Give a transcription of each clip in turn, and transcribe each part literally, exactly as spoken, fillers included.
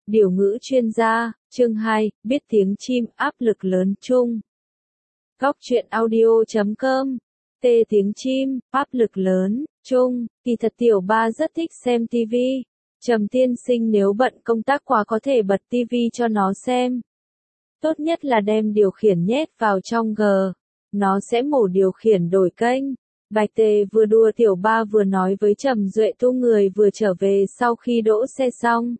Điều ngữ chuyên gia, chương hai, biết tiếng chim, áp lực lớn chung. Góc truyện audio chấm com, tê tiếng chim, áp lực lớn, chung, kỳ thật tiểu ba rất thích xem tivi. Trầm tiên sinh nếu bận công tác quá có thể bật tivi cho nó xem. Tốt nhất là đem điều khiển nhét vào trong G. Nó sẽ mổ điều khiển đổi kênh. Bạch Tề vừa đùa tiểu ba vừa nói với Trầm Duệ Tu người vừa trở về sau khi đỗ xe xong.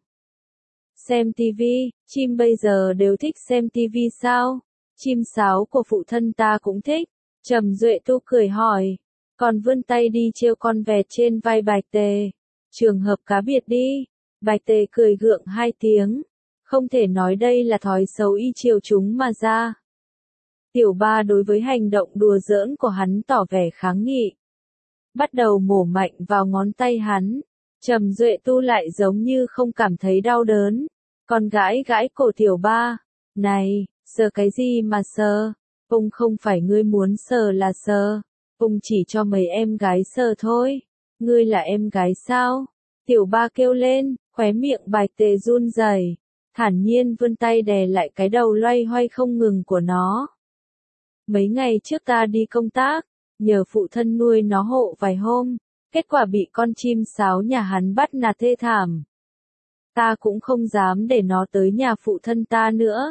Xem tivi, chim bây giờ đều thích xem tivi sao? Chim sáo của phụ thân ta cũng thích. Trầm Duệ Tu cười hỏi. Còn vươn tay đi trêu con vẹt trên vai Bạch Tề. Trường hợp cá biệt đi. Bạch Tề cười gượng hai tiếng. Không thể nói đây là thói xấu y chiều chúng mà ra. Tiểu ba đối với hành động đùa giỡn của hắn tỏ vẻ kháng nghị. Bắt đầu mổ mạnh vào ngón tay hắn. Trầm Duệ Tu lại giống như không cảm thấy đau đớn. Còn gãi gãi cổ tiểu ba. Này, sờ cái gì mà sờ? Ông không phải ngươi muốn sờ là sờ. Ông chỉ cho mấy em gái sờ thôi. Ngươi là em gái sao? Tiểu ba kêu lên, khóe miệng Bạch Tề run rẩy, thản nhiên vươn tay đè lại cái đầu loay hoay không ngừng của nó. Mấy ngày trước ta đi công tác, nhờ phụ thân nuôi nó hộ vài hôm, kết quả bị con chim sáo nhà hắn bắt nạt thê thảm. Ta cũng không dám để nó tới nhà phụ thân ta nữa.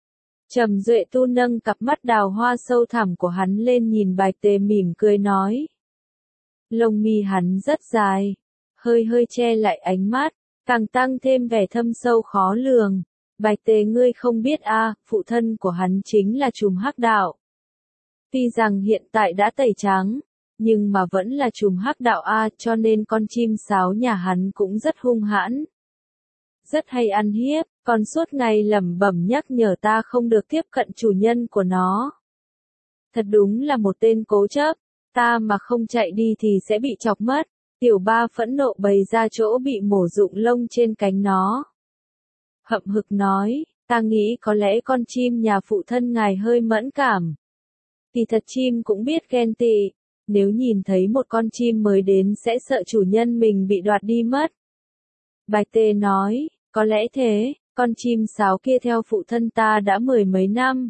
Trầm Duệ Tu nâng cặp mắt đào hoa sâu thẳm của hắn lên nhìn Bạch Tề mỉm cười nói. Lông mi hắn rất dài, hơi hơi che lại ánh mắt, càng tăng thêm vẻ thâm sâu khó lường. Bạch Tề ngươi không biết a, à, phụ thân của hắn chính là trùm hắc đạo. Tuy rằng hiện tại đã tẩy trắng, nhưng mà vẫn là trùm hắc đạo a, à, cho nên con chim sáo nhà hắn cũng rất hung hãn. Rất hay ăn hiếp, còn suốt ngày lẩm bẩm nhắc nhở ta không được tiếp cận chủ nhân của nó. Thật đúng là một tên cố chấp, ta mà không chạy đi thì sẽ bị chọc mất. Tiểu ba phẫn nộ bày ra chỗ bị mổ rụng lông trên cánh nó. Hậm hực nói, ta nghĩ có lẽ con chim nhà phụ thân ngài hơi mẫn cảm. Kỳ thật chim cũng biết ghen tị, nếu nhìn thấy một con chim mới đến sẽ sợ chủ nhân mình bị đoạt đi mất. Bạch Tề nói, có lẽ thế, con chim sáo kia theo phụ thân ta đã mười mấy năm.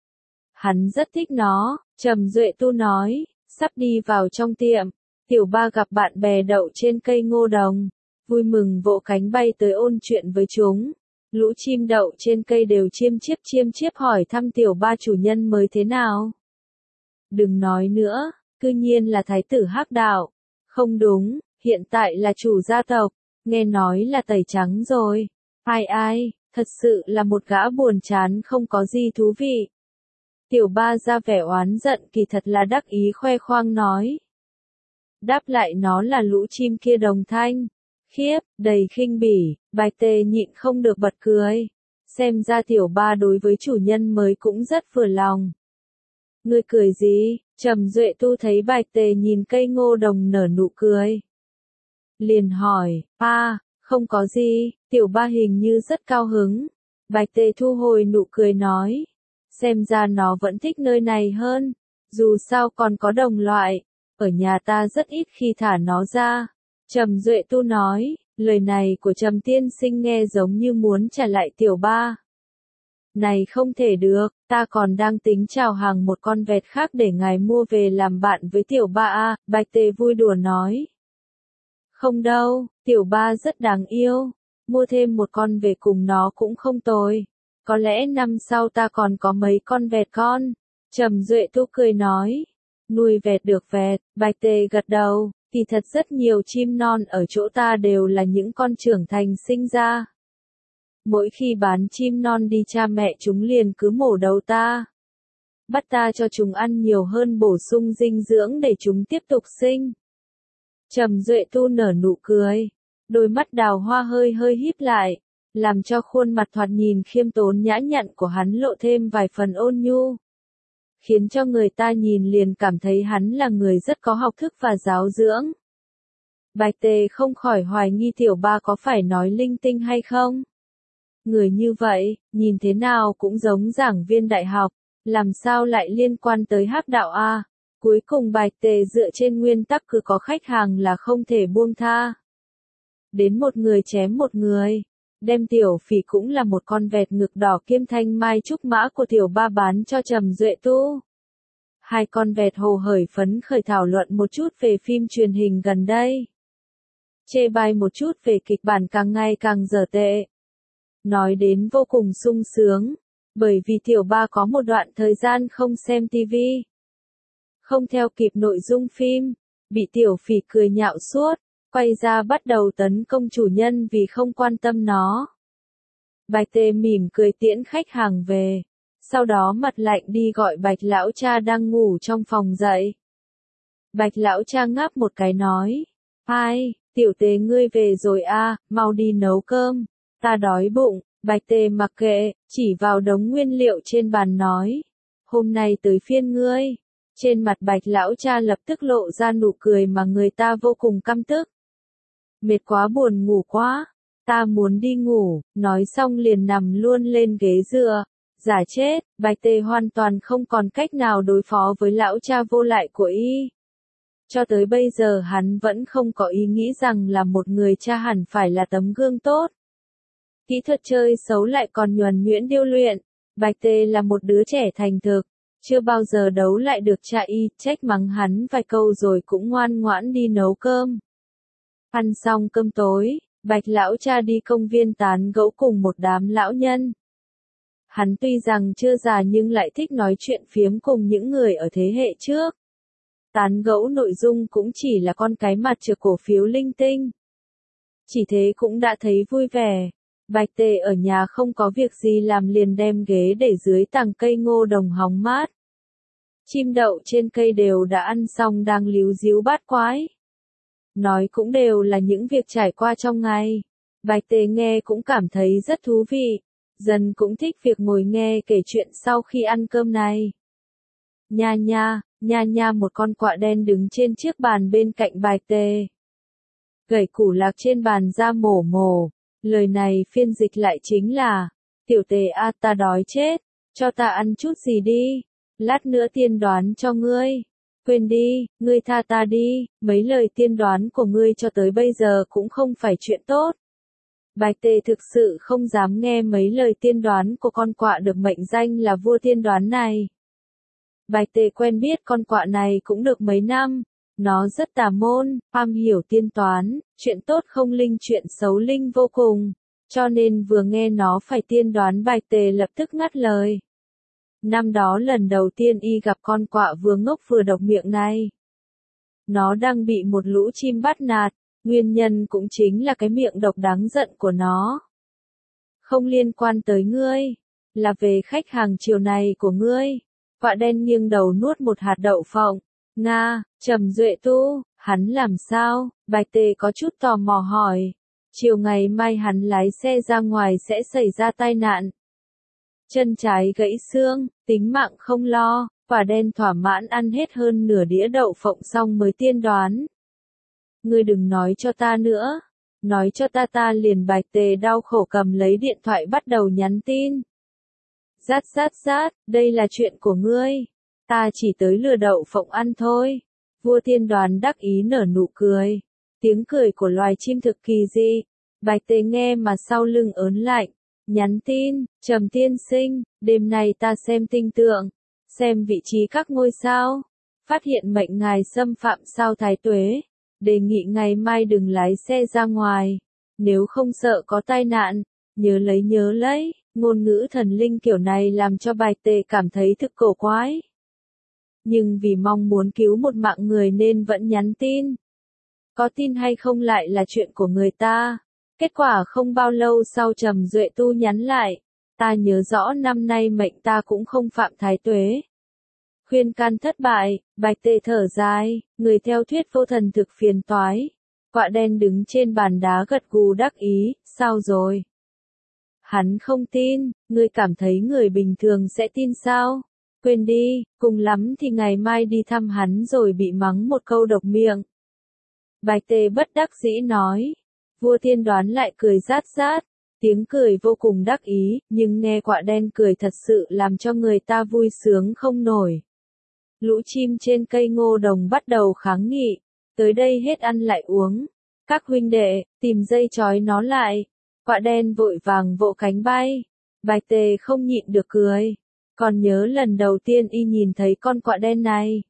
Hắn rất thích nó, Trầm Duệ Tu nói, sắp đi vào trong tiệm. Tiểu ba gặp bạn bè đậu trên cây ngô đồng, vui mừng vỗ cánh bay tới ôn chuyện với chúng. Lũ chim đậu trên cây đều chiêm chiếp chiêm chiếp hỏi thăm tiểu ba chủ nhân mới thế nào. Đừng nói nữa, cư nhiên là thái tử hắc đạo. Không đúng, hiện tại là chủ gia tộc, nghe nói là tẩy trắng rồi. Ai ai, thật sự là một gã buồn chán không có gì thú vị. Tiểu ba ra vẻ oán giận kỳ thật là đắc ý khoe khoang nói. Đáp lại nó là lũ chim kia đồng thanh. Khiếp, đầy khinh bỉ, Bạch Tề nhịn không được bật cười. Xem ra tiểu ba đối với chủ nhân mới cũng rất vừa lòng. Ngươi cười gì? Trầm Duệ Tu thấy Bạch Tề nhìn cây ngô đồng nở nụ cười. Liền hỏi, a, không có gì, tiểu ba hình như rất cao hứng. Bạch Tề thu hồi nụ cười nói. Xem ra nó vẫn thích nơi này hơn. Dù sao còn có đồng loại. Ở nhà ta rất ít khi thả nó ra. Trầm Duệ Tu nói, lời này của Trầm tiên sinh nghe giống như muốn trả lại tiểu ba. Này không thể được, ta còn đang tính chào hàng một con vẹt khác để ngài mua về làm bạn với tiểu ba a, Bạch Tề vui đùa nói. Không đâu, tiểu ba rất đáng yêu, mua thêm một con về cùng nó cũng không tồi. Có lẽ năm sau ta còn có mấy con vẹt con. Trầm Duệ Tu cười nói. Nuôi vẹt được vẹt, Bạch Tề gật đầu, kỳ thật rất nhiều chim non ở chỗ ta đều là những con trưởng thành sinh ra. Mỗi khi bán chim non đi cha mẹ chúng liền cứ mổ đầu ta. Bắt ta cho chúng ăn nhiều hơn bổ sung dinh dưỡng để chúng tiếp tục sinh. Trầm Duệ Tu nở nụ cười, đôi mắt đào hoa hơi hơi híp lại, làm cho khuôn mặt thoạt nhìn khiêm tốn nhã nhặn của hắn lộ thêm vài phần ôn nhu. Khiến cho người ta nhìn liền cảm thấy hắn là người rất có học thức và giáo dưỡng. Bạch Tề không khỏi hoài nghi tiểu ba có phải nói linh tinh hay không. Người như vậy, nhìn thế nào cũng giống giảng viên đại học, làm sao lại liên quan tới hắc đạo a? Cuối cùng Bạch Tề dựa trên nguyên tắc cứ có khách hàng là không thể buông tha. Đến một người chém một người. đem Tiểu Phỉ cũng là một con vẹt ngực đỏ kiêm thanh mai trúc mã của Tiểu Ba bán cho Trầm Duệ Tu. Hai con vẹt hồ hởi phấn khởi thảo luận một chút về phim truyền hình gần đây. Chê bai một chút về kịch bản càng ngày càng dở tệ. Nói đến vô cùng sung sướng, bởi vì Tiểu Ba có một đoạn thời gian không xem tivi. Không theo kịp nội dung phim, bị Tiểu Phỉ cười nhạo suốt, quay ra bắt đầu tấn công chủ nhân vì không quan tâm nó. Bạch Tê mỉm cười tiễn khách hàng về, sau đó mặt lạnh đi gọi Bạch lão cha đang ngủ trong phòng dậy. Bạch lão cha ngáp một cái nói, ai, Tiểu Tê ngươi về rồi a, mau đi nấu cơm, ta đói bụng. Bạch Tê mặc kệ, chỉ vào đống nguyên liệu trên bàn nói, hôm nay tới phiên ngươi. Trên mặt Bạch lão cha lập tức lộ ra nụ cười mà người ta vô cùng căm tức. Mệt quá buồn ngủ quá, ta muốn đi ngủ, nói xong liền nằm luôn lên ghế dựa, giả chết. Bạch Tê hoàn toàn không còn cách nào đối phó với lão cha vô lại của y. Cho tới bây giờ hắn vẫn không có ý nghĩ rằng là một người cha hẳn phải là tấm gương tốt. Kỹ thuật chơi xấu lại còn nhuần nhuyễn điêu luyện. Bạch Tê là một đứa trẻ thành thực, chưa bao giờ đấu lại được cha y, trách mắng hắn vài câu rồi cũng ngoan ngoãn đi nấu cơm. Ăn xong cơm tối, Bạch lão cha đi công viên tán gẫu cùng một đám lão nhân. Hắn tuy rằng chưa già nhưng lại thích nói chuyện phiếm cùng những người ở thế hệ trước. Tán gẫu nội dung cũng chỉ là con cái mặt trược cổ phiếu linh tinh. Chỉ thế cũng đã thấy vui vẻ. Bạch Tê ở nhà không có việc gì làm liền đem ghế để dưới tàng cây ngô đồng hóng mát. Chim đậu trên cây đều đã ăn xong đang líu díu bát quái. Nói cũng đều là những việc trải qua trong ngày. Bạch Tê nghe cũng cảm thấy rất thú vị. Dần cũng thích việc ngồi nghe kể chuyện sau khi ăn cơm này. Nha nha, nha nha một con quạ đen đứng trên chiếc bàn bên cạnh Bạch Tê. Gẩy củ lạc trên bàn ra mổ mổ. Lời này phiên dịch lại chính là, Tiểu Tê a ta đói chết, cho ta ăn chút gì đi, lát nữa tiên đoán cho ngươi. Quên đi, ngươi tha ta đi, mấy lời tiên đoán của ngươi cho tới bây giờ cũng không phải chuyện tốt. Bạch Tê thực sự không dám nghe mấy lời tiên đoán của con quạ được mệnh danh là vua tiên đoán này. Bạch Tê quen biết con quạ này cũng được mấy năm. Nó rất tà môn, am hiểu tiên toán, chuyện tốt không linh chuyện xấu linh vô cùng, cho nên vừa nghe nó phải tiên đoán Bạch Tê lập tức ngắt lời. Năm đó lần đầu tiên y gặp con quạ vừa ngốc vừa độc miệng này. Nó đang bị một lũ chim bắt nạt, nguyên nhân cũng chính là cái miệng độc đáng giận của nó. Không liên quan tới ngươi, là về khách hàng chiều này của ngươi. Quạ đen nghiêng đầu nuốt một hạt đậu phộng. Nga, Trầm Duệ Tu, hắn làm sao? Bạch Tê có chút tò mò hỏi. Chiều ngày mai hắn lái xe ra ngoài sẽ xảy ra tai nạn. Chân trái gãy xương, tính mạng không lo, quả đen thỏa mãn ăn hết hơn nửa đĩa đậu phộng xong mới tiên đoán. Ngươi đừng nói cho ta nữa. Nói cho ta ta liền. Bạch Tê đau khổ cầm lấy điện thoại bắt đầu nhắn tin. Rát rát rát, đây là chuyện của ngươi. Ta chỉ tới lừa đậu phộng ăn thôi. Vua tiên đoán đắc ý nở nụ cười. Tiếng cười của loài chim thực kỳ dị. Bạch Tê nghe mà sau lưng ớn lạnh. Nhắn tin, Trầm tiên sinh, đêm nay ta xem tinh tượng. Xem vị trí các ngôi sao. Phát hiện mệnh ngài xâm phạm sao thái tuế. Đề nghị ngày mai đừng lái xe ra ngoài. Nếu không sợ có tai nạn. Nhớ lấy nhớ lấy. Ngôn ngữ thần linh kiểu này làm cho Bạch Tê cảm thấy thực cổ quái. Nhưng vì mong muốn cứu một mạng người nên vẫn nhắn tin. Có tin hay không lại là chuyện của người ta. Kết quả không bao lâu sau Trầm Duệ Tu nhắn lại. Ta nhớ rõ năm nay mệnh ta cũng không phạm thái tuế. Khuyên can thất bại, Bạch Tê thở dài, người theo thuyết vô thần thực phiền toái. Quạ đen đứng trên bàn đá gật gù đắc ý, sao rồi? Hắn không tin, ngươi cảm thấy người bình thường sẽ tin sao? Quên đi, cùng lắm thì ngày mai đi thăm hắn rồi bị mắng một câu độc miệng. Bạch Tê bất đắc dĩ nói. Vua tiên đoán lại cười rát rát, tiếng cười vô cùng đắc ý, nhưng nghe quạ đen cười thật sự làm cho người ta vui sướng không nổi. Lũ chim trên cây ngô đồng bắt đầu kháng nghị, tới đây hết ăn lại uống. Các huynh đệ, tìm dây trói nó lại. Quạ đen vội vàng vỗ cánh bay. Bạch Tề không nhịn được cười. Còn nhớ lần đầu tiên y nhìn thấy con quạ đen này.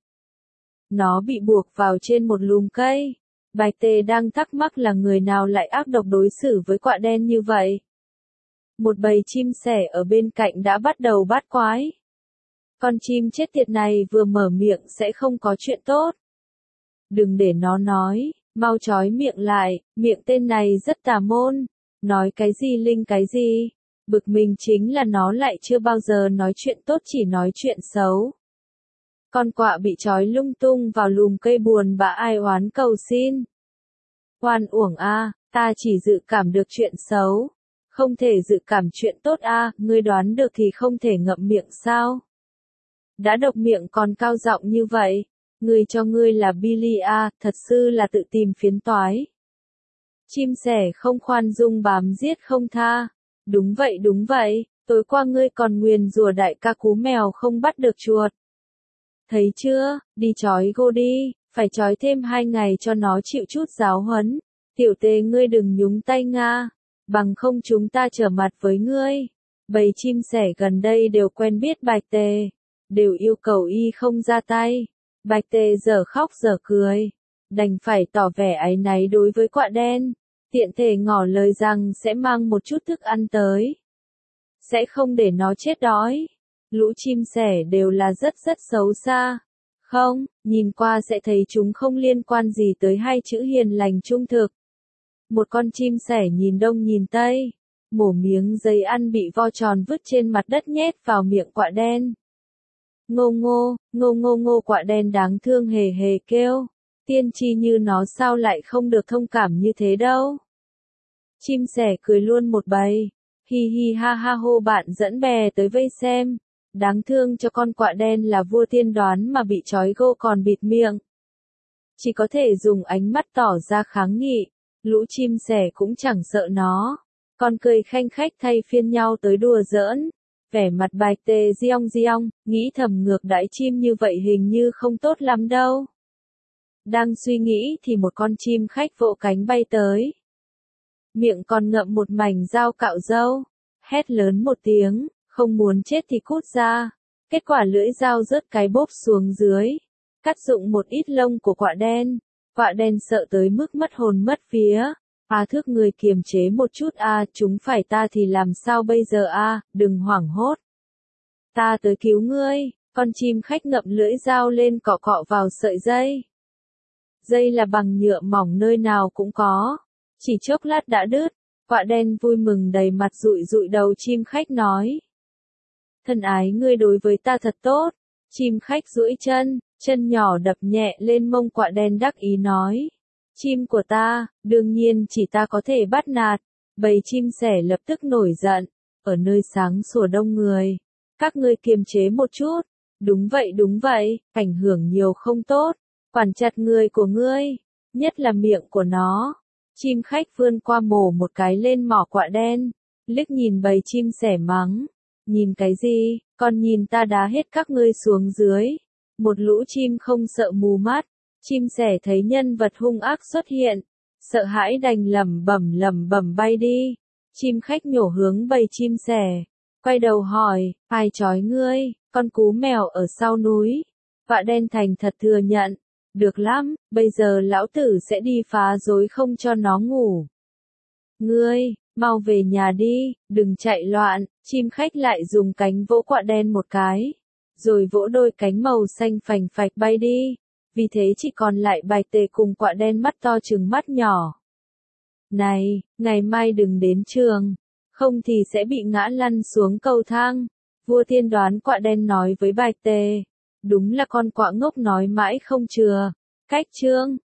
Nó bị buộc vào trên một lùm cây. Bạch Tề đang thắc mắc là người nào lại ác độc đối xử với quạ đen như vậy. Một bầy chim sẻ ở bên cạnh đã bắt đầu bát quái. Con chim chết tiệt này vừa mở miệng sẽ không có chuyện tốt. Đừng để nó nói, mau trói miệng lại, miệng tên này rất tà môn. Nói cái gì linh cái gì. Bực mình chính là nó lại chưa bao giờ nói chuyện tốt, chỉ nói chuyện xấu. Con quạ bị trói lung tung vào lùm cây buồn bã ai oán cầu xin. Oan uổng a, ta chỉ dự cảm được chuyện xấu. Không thể dự cảm chuyện tốt a, ngươi đoán được thì không thể ngậm miệng sao? Đã độc miệng còn cao giọng như vậy. Người cho ngươi là Billy a, thật sự là tự tìm phiến toái. Chim sẻ không khoan dung bám giết không tha. Đúng vậy đúng vậy, tối qua ngươi còn nguyền rủa đại ca cú mèo không bắt được chuột. Thấy chưa, đi trói gô đi, phải trói thêm hai ngày cho nó chịu chút giáo huấn. Tiểu Tề ngươi đừng nhúng tay nga, bằng không chúng ta trở mặt với ngươi. Bầy chim sẻ gần đây đều quen biết Bạch Tề, đều yêu cầu y không ra tay. Bạch Tề giờ khóc giờ cười, đành phải tỏ vẻ áy náy đối với quạ đen. Tiện thể ngỏ lời rằng sẽ mang một chút thức ăn tới. Sẽ không để nó chết đói. Lũ chim sẻ đều là rất rất xấu xa. Không, nhìn qua sẽ thấy chúng không liên quan gì tới hai chữ hiền lành trung thực. Một con chim sẻ nhìn đông nhìn tây. Mổ miếng giấy ăn bị vo tròn vứt trên mặt đất nhét vào miệng quạ đen. Ngô ngô, ngô ngô ngô quạ đen đáng thương hề hề kêu. Tiên tri như nó sao lại không được thông cảm như thế đâu. Chim sẻ cười luôn một bầy. Hi hi ha ha hô bạn dẫn bè tới vây xem. Đáng thương cho con quạ đen là vua tiên đoán mà bị trói gô còn bịt miệng. Chỉ có thể dùng ánh mắt tỏ ra kháng nghị. Lũ chim sẻ cũng chẳng sợ nó. Còn cười khanh khách thay phiên nhau tới đùa giỡn. Vẻ mặt Bạch Tề giong giong, nghĩ thầm ngược đãi chim như vậy hình như không tốt lắm đâu. Đang suy nghĩ thì một con chim khách vỗ cánh bay tới. Miệng còn ngậm một mảnh dao cạo râu. Hét lớn một tiếng, không muốn chết thì cút ra. Kết quả lưỡi dao rớt cái bốp xuống dưới. Cắt rụng một ít lông của quạ đen. Quạ đen sợ tới mức mất hồn mất vía. À thước người kiềm chế một chút a, à, chúng phải ta thì làm sao bây giờ a, à, đừng hoảng hốt. Ta tới cứu ngươi, con chim khách ngậm lưỡi dao lên cọ cọ vào sợi dây. Dây là bằng nhựa mỏng nơi nào cũng có. Chỉ chốc lát đã đứt, quạ đen vui mừng đầy mặt rụi rụi đầu chim khách nói. Thân ái ngươi đối với ta thật tốt. Chim khách duỗi chân, chân nhỏ đập nhẹ lên mông quạ đen đắc ý nói. Chim của ta, đương nhiên chỉ ta có thể bắt nạt. Bầy chim sẻ lập tức nổi giận. Ở nơi sáng sủa đông người. Các ngươi kiềm chế một chút. Đúng vậy đúng vậy, ảnh hưởng nhiều không tốt. Quản chặt người của ngươi. Nhất là miệng của nó. Chim khách vươn qua mổ một cái lên mỏ quạ đen. Liếc nhìn bầy chim sẻ mắng. Nhìn cái gì, còn nhìn ta đá hết các ngươi xuống dưới. Một lũ chim không sợ mù mắt. Chim sẻ thấy nhân vật hung ác xuất hiện, sợ hãi đành lẩm bẩm lẩm bẩm bay đi. Chim khách nhổ hướng bầy chim sẻ, quay đầu hỏi, ai trói ngươi, con cú mèo ở sau núi. Quạ đen thành thật thừa nhận, được lắm, bây giờ lão tử sẽ đi phá rối không cho nó ngủ. Ngươi, mau về nhà đi, đừng chạy loạn. Chim khách lại dùng cánh vỗ quạ đen một cái, rồi vỗ đôi cánh màu xanh phành phạch bay đi. Vì thế chỉ còn lại Bạch Tề cùng quạ đen mắt to trừng mắt nhỏ. Này, ngày mai đừng đến trường, không thì sẽ bị ngã lăn xuống cầu thang. Vua tiên đoán quạ đen nói với Bạch Tề. Đúng là con quạ ngốc nói mãi không chừa. Cách chương.